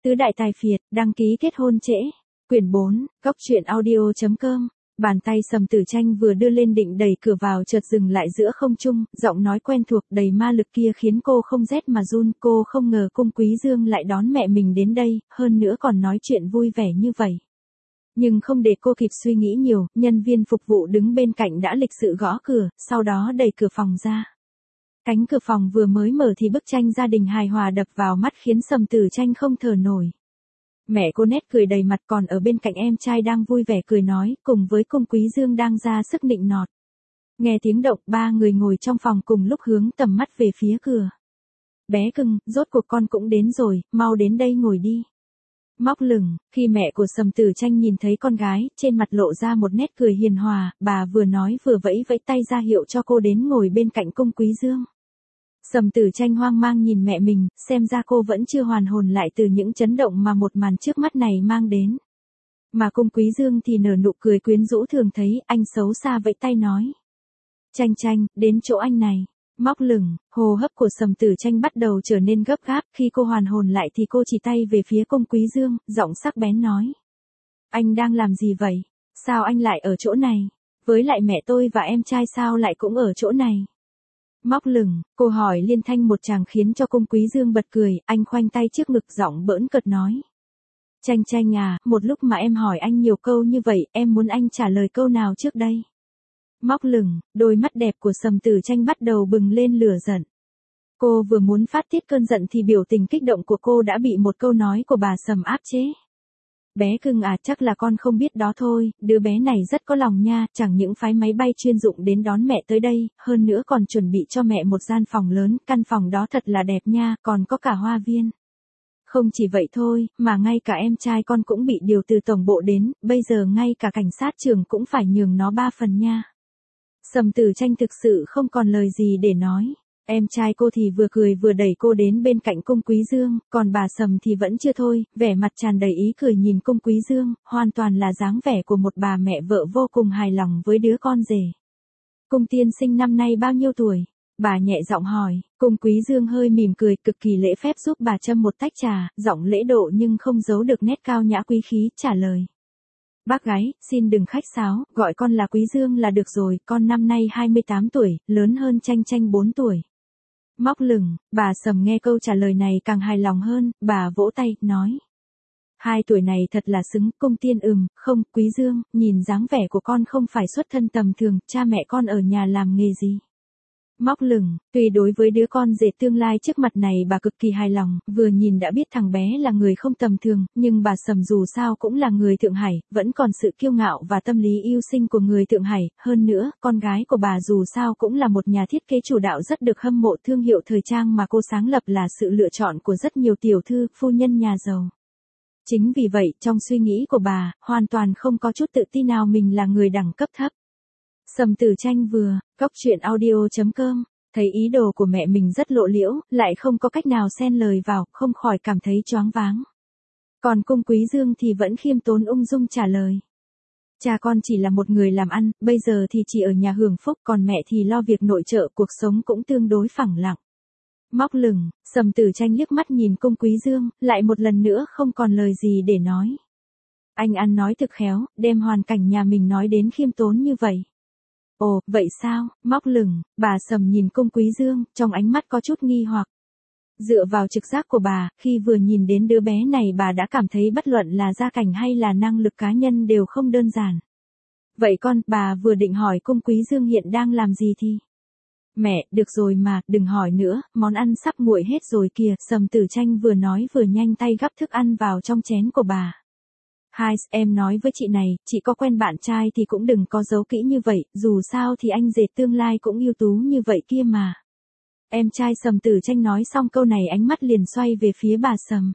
Tứ đại tài phiệt, đăng ký kết hôn trễ. Quyển 4, góc truyện audio.com. Bàn tay Sầm Tử Tranh vừa đưa lên định đẩy cửa vào chợt dừng lại giữa không trung, giọng nói quen thuộc đầy ma lực kia khiến cô không rét mà run. Cô không ngờ Cung Quý Dương lại đón mẹ mình đến đây, hơn nữa còn nói chuyện vui vẻ như vậy. Nhưng không để cô kịp suy nghĩ nhiều, nhân viên phục vụ đứng bên cạnh đã lịch sự gõ cửa, sau đó đẩy cửa phòng ra. Cánh cửa phòng vừa mới mở thì bức tranh gia đình hài hòa đập vào mắt khiến Sầm Tử Tranh không thở nổi. Mẹ cô nét cười đầy mặt, còn ở bên cạnh em trai đang vui vẻ cười nói, cùng với Cung Quý Dương đang ra sức nịnh nọt. Nghe tiếng động, ba người ngồi trong phòng cùng lúc hướng tầm mắt về phía cửa. Bé cưng, rốt cuộc con cũng đến rồi, mau đến đây ngồi đi. Móc lửng, khi mẹ của Sầm Tử Tranh nhìn thấy con gái, trên mặt lộ ra một nét cười hiền hòa, bà vừa nói vừa vẫy vẫy tay ra hiệu cho cô đến ngồi bên cạnh Cung Quý Dương. Sầm Tử Tranh hoang mang nhìn mẹ mình, xem ra cô vẫn chưa hoàn hồn lại từ những chấn động mà một màn trước mắt này mang đến. Mà Cung Quý Dương thì nở nụ cười quyến rũ thường thấy, anh xấu xa vẫy tay nói. Tranh Tranh, đến chỗ anh này. Móc lửng, hô hấp của Sầm Tử Tranh bắt đầu trở nên gấp gáp, khi cô hoàn hồn lại thì cô chỉ tay về phía Cung Quý Dương, giọng sắc bén nói. Anh đang làm gì vậy? Sao anh lại ở chỗ này? Với lại mẹ tôi và em trai sao lại cũng ở chỗ này? Móc lửng, cô hỏi liên thanh một tràng khiến cho Cung Quý Dương bật cười, anh khoanh tay trước ngực giọng bỡn cợt nói. Tranh Tranh à, một lúc mà em hỏi anh nhiều câu như vậy, em muốn anh trả lời câu nào trước đây? Móc lửng, đôi mắt đẹp của Sầm Tử Tranh bắt đầu bừng lên lửa giận. Cô vừa muốn phát tiết cơn giận thì biểu tình kích động của cô đã bị một câu nói của bà Sầm áp chế. Bé cưng à, chắc là con không biết đó thôi, đứa bé này rất có lòng nha, chẳng những phái máy bay chuyên dụng đến đón mẹ tới đây, hơn nữa còn chuẩn bị cho mẹ một gian phòng lớn, căn phòng đó thật là đẹp nha, còn có cả hoa viên. Không chỉ vậy thôi, mà ngay cả em trai con cũng bị điều từ tổng bộ đến, bây giờ ngay cả cảnh sát trưởng cũng phải nhường nó 3 phần nha. Sầm Tử Tranh thực sự không còn lời gì để nói. Em trai cô thì vừa cười vừa đẩy cô đến bên cạnh Cung Quý Dương, còn bà Sầm thì vẫn chưa thôi, vẻ mặt tràn đầy ý cười nhìn Cung Quý Dương, hoàn toàn là dáng vẻ của một bà mẹ vợ vô cùng hài lòng với đứa con rể. Cung tiên sinh năm nay bao nhiêu tuổi? Bà nhẹ giọng hỏi. Cung Quý Dương hơi mỉm cười, cực kỳ lễ phép giúp bà châm một tách trà, giọng lễ độ nhưng không giấu được nét cao nhã quý khí, trả lời. Bác gái, xin đừng khách sáo, gọi con là Quý Dương là được rồi, con năm nay 28 tuổi, lớn hơn Tranh Tranh 4 tuổi. Móc lửng, bà Sầm nghe câu trả lời này càng hài lòng hơn, bà vỗ tay, nói. 2 tuổi này thật là xứng, Cung tiên không, Quý Dương, nhìn dáng vẻ của con không phải xuất thân tầm thường, cha mẹ con ở nhà làm nghề gì? Móc lửng, tuy đối với đứa con rể tương lai trước mặt này bà cực kỳ hài lòng, vừa nhìn đã biết thằng bé là người không tầm thường, nhưng bà Sầm dù sao cũng là người Thượng Hải, vẫn còn sự kiêu ngạo và tâm lý yêu sinh của người Thượng Hải, hơn nữa, con gái của bà dù sao cũng là một nhà thiết kế chủ đạo rất được hâm mộ, thương hiệu thời trang mà cô sáng lập là sự lựa chọn của rất nhiều tiểu thư, phu nhân nhà giàu. Chính vì vậy, trong suy nghĩ của bà, hoàn toàn không có chút tự tin nào mình là người đẳng cấp thấp. Sầm Tử Tranh vừa, góc truyện audio.com, thấy ý đồ của mẹ mình rất lộ liễu, lại không có cách nào xen lời vào, không khỏi cảm thấy choáng váng. Còn Cung Quý Dương thì vẫn khiêm tốn ung dung trả lời. Cha con chỉ là một người làm ăn, bây giờ thì chỉ ở nhà hưởng phúc, còn mẹ thì lo việc nội trợ, cuộc sống cũng tương đối phẳng lặng. Móc lửng, Sầm Tử Tranh liếc mắt nhìn Cung Quý Dương, lại một lần nữa không còn lời gì để nói. Anh ăn nói thực khéo, đem hoàn cảnh nhà mình nói đến khiêm tốn như vậy. Ồ, vậy sao? Móc lửng, bà Sầm nhìn Cung Quý Dương, trong ánh mắt có chút nghi hoặc. Dựa vào trực giác của bà, khi vừa nhìn đến đứa bé này bà đã cảm thấy bất luận là gia cảnh hay là năng lực cá nhân đều không đơn giản. Vậy con, bà vừa định hỏi Cung Quý Dương hiện đang làm gì thì? Mẹ, được rồi mà, đừng hỏi nữa, món ăn sắp nguội hết rồi kìa, Sầm Tử Tranh vừa nói vừa nhanh tay gắp thức ăn vào trong chén của bà. Hai, em nói với chị này, chị có quen bạn trai thì cũng đừng có giấu kỹ như vậy, dù sao thì anh rể tương lai cũng ưu tú như vậy kia mà. Em trai Sầm Tử Tranh nói xong câu này ánh mắt liền xoay về phía bà Sầm.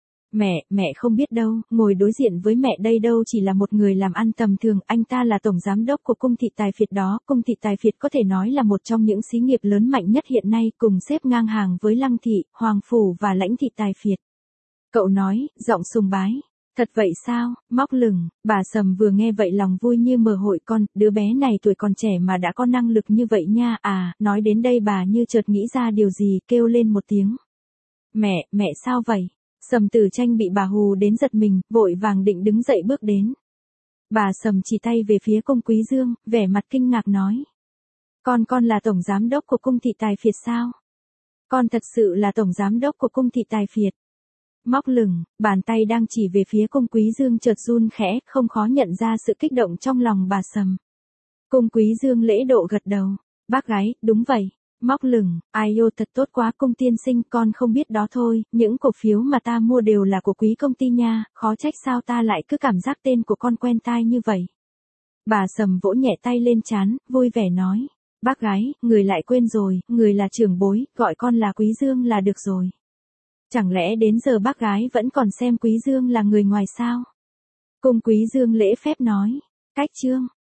Mẹ không biết đâu, ngồi đối diện với mẹ đây đâu chỉ là một người làm ăn tầm thường, anh ta là tổng giám đốc của Cung thị Tài phiệt đó, Cung thị Tài phiệt có thể nói là một trong những xí nghiệp lớn mạnh nhất hiện nay, cùng xếp ngang hàng với Lăng thị, Hoàng phủ và Lãnh thị Tài phiệt. Cậu nói, giọng sùng bái. Thật vậy sao? Móc lửng, bà Sầm vừa nghe vậy lòng vui như mở hội con, đứa bé này tuổi còn trẻ mà đã có năng lực như vậy nha. À, nói đến đây bà như chợt nghĩ ra điều gì, kêu lên một tiếng. Mẹ sao vậy? Sầm Tử Tranh bị bà hù đến giật mình, vội vàng định đứng dậy bước đến. Bà Sầm chỉ tay về phía Cung Quý Dương, vẻ mặt kinh ngạc nói. Con là tổng giám đốc của cung thị Tài Phiệt sao? Con thật sự là tổng giám đốc của cung thị Tài Phiệt. Móc lửng, bàn tay đang chỉ về phía Cung Quý Dương chợt run khẽ, không khó nhận ra sự kích động trong lòng bà Sầm. Cung Quý Dương lễ độ gật đầu. Bác gái, đúng vậy. Móc lửng, ai ô thật tốt quá Cung tiên sinh, con không biết đó thôi, những cổ phiếu mà ta mua đều là của quý công ty nha, khó trách sao ta lại cứ cảm giác tên của con quen tai như vậy. Bà Sầm vỗ nhẹ tay lên trán, vui vẻ nói. Bác gái, người lại quên rồi, người là trưởng bối, gọi con là Quý Dương là được rồi. Chẳng lẽ đến giờ bác gái vẫn còn xem Quý Dương là người ngoài sao? Cung Quý Dương lễ phép nói. Cách chương.